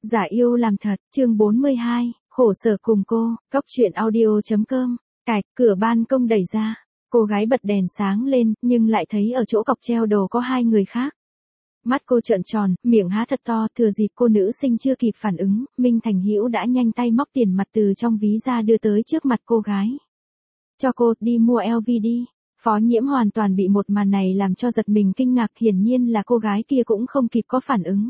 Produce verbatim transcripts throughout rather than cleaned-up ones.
Giả yêu làm thật, chương bốn mươi hai, khổ sở cùng cô, cóc truyện audio.com, cạch, cửa ban công đẩy ra. Cô gái bật đèn sáng lên, nhưng lại thấy ở chỗ cọc treo đồ có hai người khác. Mắt cô trợn tròn, miệng há thật to, thừa dịp cô nữ sinh chưa kịp phản ứng, Minh Thành Hữu đã nhanh tay móc tiền mặt từ trong ví ra đưa tới trước mặt cô gái. Cho cô, đi mua lờ vê đi. Phó Nhiễm hoàn toàn bị một màn này làm cho giật mình kinh ngạc, hiển nhiên là cô gái kia cũng không kịp có phản ứng.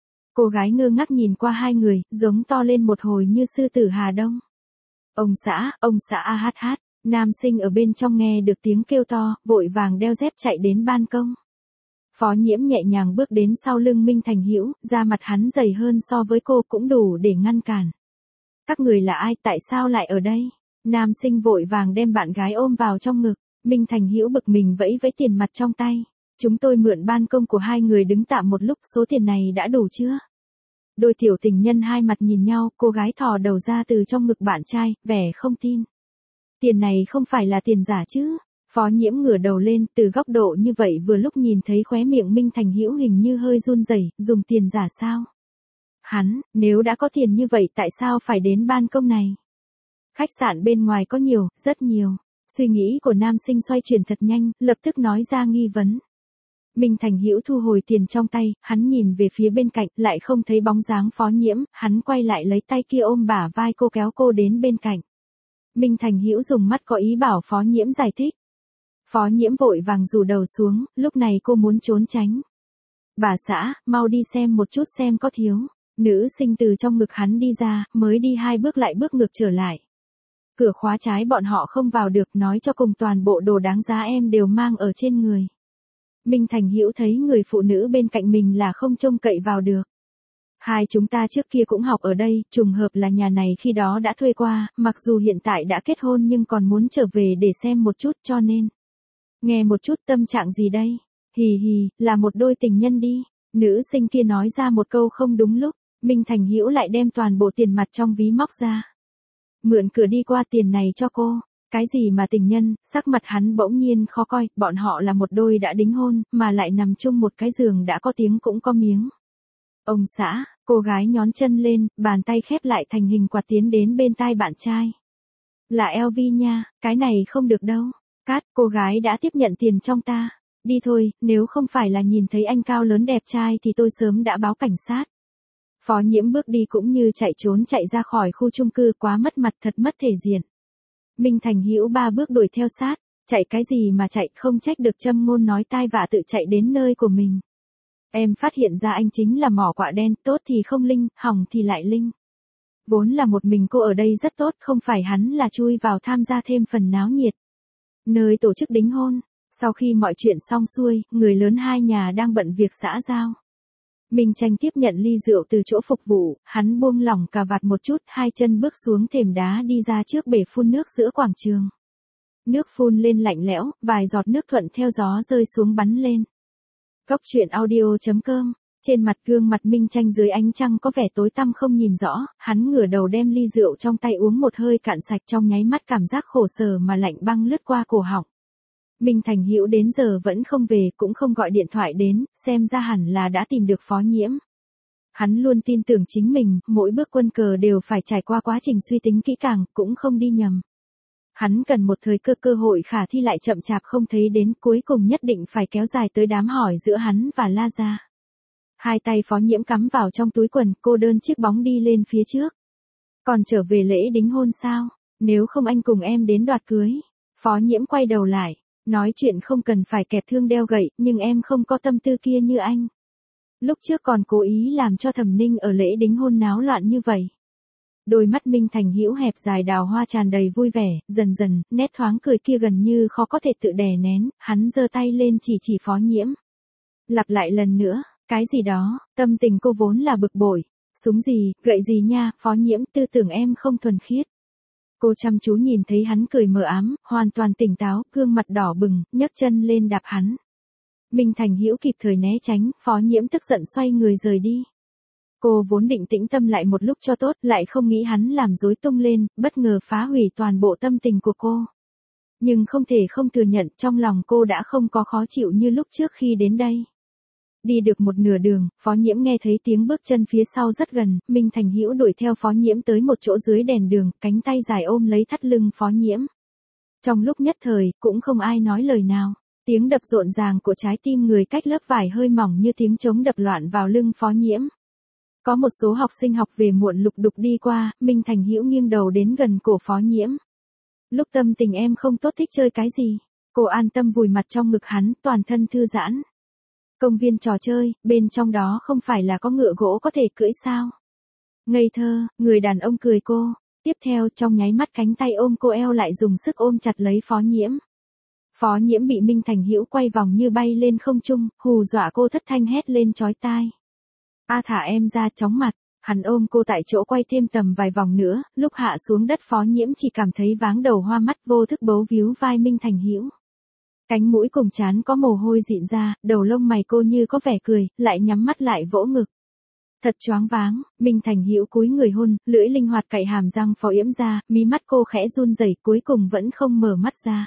Cô gái ngơ ngác nhìn qua hai người, giống to lên một hồi như sư tử Hà Đông. Ông xã, ông xã a hát hát, nam sinh ở bên trong nghe được tiếng kêu to, vội vàng đeo dép chạy đến ban công. Phó Nhiễm nhẹ nhàng bước đến sau lưng Minh Thành Hữu, da mặt hắn dày hơn so với cô cũng đủ để ngăn cản. Các người là ai, tại sao lại ở đây? Nam sinh vội vàng đem bạn gái ôm vào trong ngực, Minh Thành Hữu bực mình vẫy vẫy tiền mặt trong tay. Chúng tôi mượn ban công của hai người đứng tạm một lúc, số tiền này đã đủ chưa? Đôi tiểu tình nhân hai mặt nhìn nhau, cô gái thò đầu ra từ trong ngực bạn trai, vẻ không tin. Tiền này không phải là tiền giả chứ? Phó Nhiễm ngửa đầu lên, từ góc độ như vậy vừa lúc nhìn thấy khóe miệng Minh Thành Hữu hình như hơi run rẩy, dùng tiền giả sao? Hắn, nếu đã có tiền như vậy tại sao phải đến ban công này? Khách sạn bên ngoài có nhiều, rất nhiều. Suy nghĩ của nam sinh xoay chuyển thật nhanh, lập tức nói ra nghi vấn. Minh Thành Hữu thu hồi tiền trong tay, hắn nhìn về phía bên cạnh, lại không thấy bóng dáng Phó Nhiễm, hắn quay lại lấy tay kia ôm bả vai cô kéo cô đến bên cạnh. Minh Thành Hữu dùng mắt có ý bảo Phó Nhiễm giải thích. Phó Nhiễm vội vàng rủ đầu xuống, lúc này cô muốn trốn tránh. Bà xã, mau đi xem một chút xem có thiếu. Nữ sinh từ trong ngực hắn đi ra, mới đi hai bước lại bước ngược trở lại. Cửa khóa trái bọn họ không vào được, nói cho cùng toàn bộ đồ đáng giá em đều mang ở trên người. Minh Thành Hữu thấy người phụ nữ bên cạnh mình là không trông cậy vào được. Hai chúng ta trước kia cũng học ở đây, trùng hợp là nhà này khi đó đã thuê qua, mặc dù hiện tại đã kết hôn nhưng còn muốn trở về để xem một chút cho nên. Nghe một chút tâm trạng gì đây? Hì hì, là một đôi tình nhân đi. Nữ sinh kia nói ra một câu không đúng lúc, Minh Thành Hữu lại đem toàn bộ tiền mặt trong ví móc ra. Mượn cửa đi qua, tiền này cho cô. Cái gì mà tình nhân, sắc mặt hắn bỗng nhiên khó coi, bọn họ là một đôi đã đính hôn, mà lại nằm chung một cái giường đã có tiếng cũng có miếng. Ông xã, cô gái nhón chân lên, bàn tay khép lại thành hình quạt tiến đến bên tai bạn trai. Là lờ vê nha, cái này không được đâu. Cát, cô gái đã tiếp nhận tiền trong ta. Đi thôi, nếu không phải là nhìn thấy anh cao lớn đẹp trai thì tôi sớm đã báo cảnh sát. Phó Nhiễm bước đi cũng như chạy trốn chạy ra khỏi khu chung cư, quá mất mặt, thật mất thể diện. Minh Thành Hữu ba bước đuổi theo sát, chạy cái gì mà chạy, không trách được châm ngôn nói tai vạ tự chạy đến nơi của mình. Em phát hiện ra anh chính là mỏ quạ đen, tốt thì không linh, hỏng thì lại linh. Vốn là một mình cô ở đây rất tốt, không phải hắn là chui vào tham gia thêm phần náo nhiệt. Nơi tổ chức đính hôn, sau khi mọi chuyện xong xuôi, người lớn hai nhà đang bận việc xã giao. Minh Tranh tiếp nhận ly rượu từ chỗ phục vụ, hắn buông lỏng cà vạt một chút, hai chân bước xuống thềm đá đi ra trước bể phun nước giữa quảng trường. Nước phun lên lạnh lẽo, vài giọt nước thuận theo gió rơi xuống bắn lên. Cóc truyện audio.com, trên mặt gương mặt Minh Tranh dưới ánh trăng có vẻ tối tăm không nhìn rõ, hắn ngửa đầu đem ly rượu trong tay uống một hơi cạn sạch, trong nháy mắt cảm giác khổ sở mà lạnh băng lướt qua cổ họng. Minh Thành Hữu đến giờ vẫn không về, cũng không gọi điện thoại đến, xem ra hẳn là đã tìm được Phó Nhiễm. Hắn luôn tin tưởng chính mình, mỗi bước quân cờ đều phải trải qua quá trình suy tính kỹ càng, cũng không đi nhầm. Hắn cần một thời cơ cơ hội khả thi lại chậm chạp không thấy đến, cuối cùng nhất định phải kéo dài tới đám hỏi giữa hắn và La Gia. Hai tay Phó Nhiễm cắm vào trong túi quần, cô đơn chiếc bóng đi lên phía trước. Còn trở về lễ đính hôn sao? Nếu không anh cùng em đến đoạt cưới. Phó Nhiễm quay đầu lại. Nói chuyện không cần phải kẹp thương đeo gậy, nhưng em không có tâm tư kia như anh. Lúc trước còn cố ý làm cho Thẩm Ninh ở lễ đính hôn náo loạn như vậy. Đôi mắt Minh Thành Hữu hẹp dài đào hoa tràn đầy vui vẻ, dần dần, nét thoáng cười kia gần như khó có thể tự đè nén, hắn giơ tay lên chỉ chỉ Phó Nhiễm. Lặp lại lần nữa, cái gì đó, tâm tình cô vốn là bực bội. Súng gì, gậy gì nha, Phó Nhiễm, tư tưởng em không thuần khiết. Cô chăm chú nhìn thấy hắn cười mờ ám, hoàn toàn tỉnh táo, gương mặt đỏ bừng, nhấc chân lên đạp hắn. Minh Thành Hữu kịp thời né tránh, Phó Nhiễm tức giận xoay người rời đi. Cô vốn định tĩnh tâm lại một lúc cho tốt, lại không nghĩ hắn làm rối tung lên, bất ngờ phá hủy toàn bộ tâm tình của cô. Nhưng không thể không thừa nhận, trong lòng cô đã không có khó chịu như lúc trước khi đến đây. Đi được một nửa đường, Phó Nhiễm nghe thấy tiếng bước chân phía sau rất gần, Minh Thành Hữu đuổi theo Phó Nhiễm tới một chỗ dưới đèn đường, cánh tay dài ôm lấy thắt lưng Phó Nhiễm. Trong lúc nhất thời, cũng không ai nói lời nào. Tiếng đập rộn ràng của trái tim người cách lớp vải hơi mỏng như tiếng trống đập loạn vào lưng Phó Nhiễm. Có một số học sinh học về muộn lục đục đi qua, Minh Thành Hữu nghiêng đầu đến gần cổ Phó Nhiễm. Lúc tâm tình em không tốt thích chơi cái gì? Cô an tâm vùi mặt trong ngực hắn, toàn thân thư giãn. Công viên trò chơi, bên trong đó không phải là có ngựa gỗ có thể cưỡi sao? Ngây thơ, người đàn ông cười cô. Tiếp theo trong nháy mắt cánh tay ôm cô eo lại dùng sức ôm chặt lấy Phó Nhiễm. Phó Nhiễm bị Minh Thành Hữu quay vòng như bay lên không trung, hù dọa cô thất thanh hét lên chói tai. A thả em ra, chóng mặt. Hắn ôm cô tại chỗ quay thêm tầm vài vòng nữa, lúc hạ xuống đất Phó Nhiễm chỉ cảm thấy váng đầu hoa mắt vô thức bấu víu vai Minh Thành Hữu. Cánh mũi cùng trán có mồ hôi dịn ra, đầu lông mày cô như có vẻ cười, lại nhắm mắt lại vỗ ngực. Thật choáng váng, Minh Thành Hữu cúi người hôn, lưỡi linh hoạt cạy hàm răng Phó Yễm ra, mí mắt cô khẽ run rẩy, cuối cùng vẫn không mở mắt ra.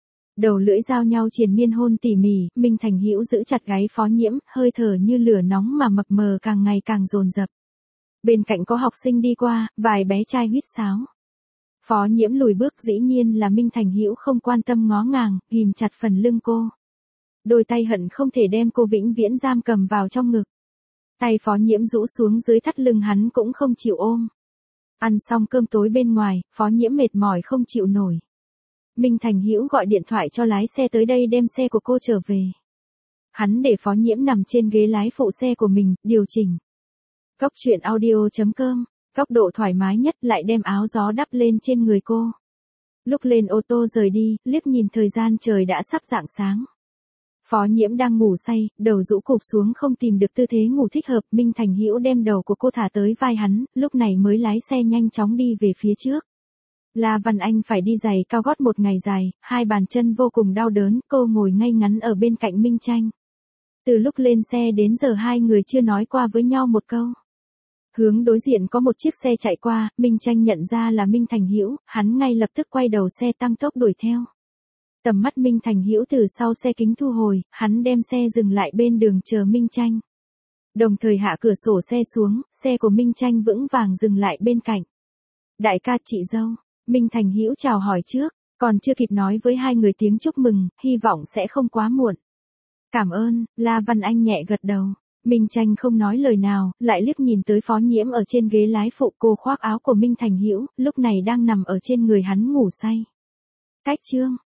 Đầu lưỡi giao nhau triền miên hôn tỉ mỉ, Minh Thành Hữu giữ chặt gáy Phó Nhiễm, hơi thở như lửa nóng mà mập mờ càng ngày càng dồn dập. Bên cạnh có học sinh đi qua, vài bé trai huýt sáo. Phó Nhiễm lùi bước, dĩ nhiên là Minh Thành Hữu không quan tâm ngó ngàng, ghim chặt phần lưng cô. Đôi tay hận không thể đem cô vĩnh viễn giam cầm vào trong ngực. Tay Phó Nhiễm rũ xuống dưới thắt lưng hắn cũng không chịu ôm. Ăn xong cơm tối bên ngoài, Phó Nhiễm mệt mỏi không chịu nổi. Minh Thành Hữu gọi điện thoại cho lái xe tới đây đem xe của cô trở về. Hắn để Phó Nhiễm nằm trên ghế lái phụ xe của mình, điều chỉnh. Cóc truyện audio chấm com, góc độ thoải mái nhất, lại đem áo gió đắp lên trên người cô. Lúc lên ô tô rời đi, liếc nhìn thời gian trời đã sắp rạng sáng. Phó Nhiễm đang ngủ say, đầu rũ cụp xuống không tìm được tư thế ngủ thích hợp, Minh Thành Hữu đem đầu của cô thả tới vai hắn, lúc này mới lái xe nhanh chóng đi về phía trước. La Văn Anh phải đi giày cao gót một ngày dài, hai bàn chân vô cùng đau đớn, cô ngồi ngay ngắn ở bên cạnh Minh Tranh. Từ lúc lên xe đến giờ hai người chưa nói qua với nhau một câu. Hướng đối diện có một chiếc xe chạy qua, Minh Tranh nhận ra là Minh Thành Hữu, hắn ngay lập tức quay đầu xe tăng tốc đuổi theo. Tầm mắt Minh Thành Hữu từ sau xe kính thu hồi, hắn đem xe dừng lại bên đường chờ Minh Tranh. Đồng thời hạ cửa sổ xe xuống, xe của Minh Tranh vững vàng dừng lại bên cạnh. Đại ca chị dâu, Minh Thành Hữu chào hỏi trước, còn chưa kịp nói với hai người tiếng chúc mừng, hy vọng sẽ không quá muộn. Cảm ơn, La Văn Anh nhẹ gật đầu. Minh Tranh không nói lời nào, lại liếc nhìn tới Phó Nhiễm ở trên ghế lái phụ, cô khoác áo của Minh Thành Hữu, lúc này đang nằm ở trên người hắn ngủ say. Cách chương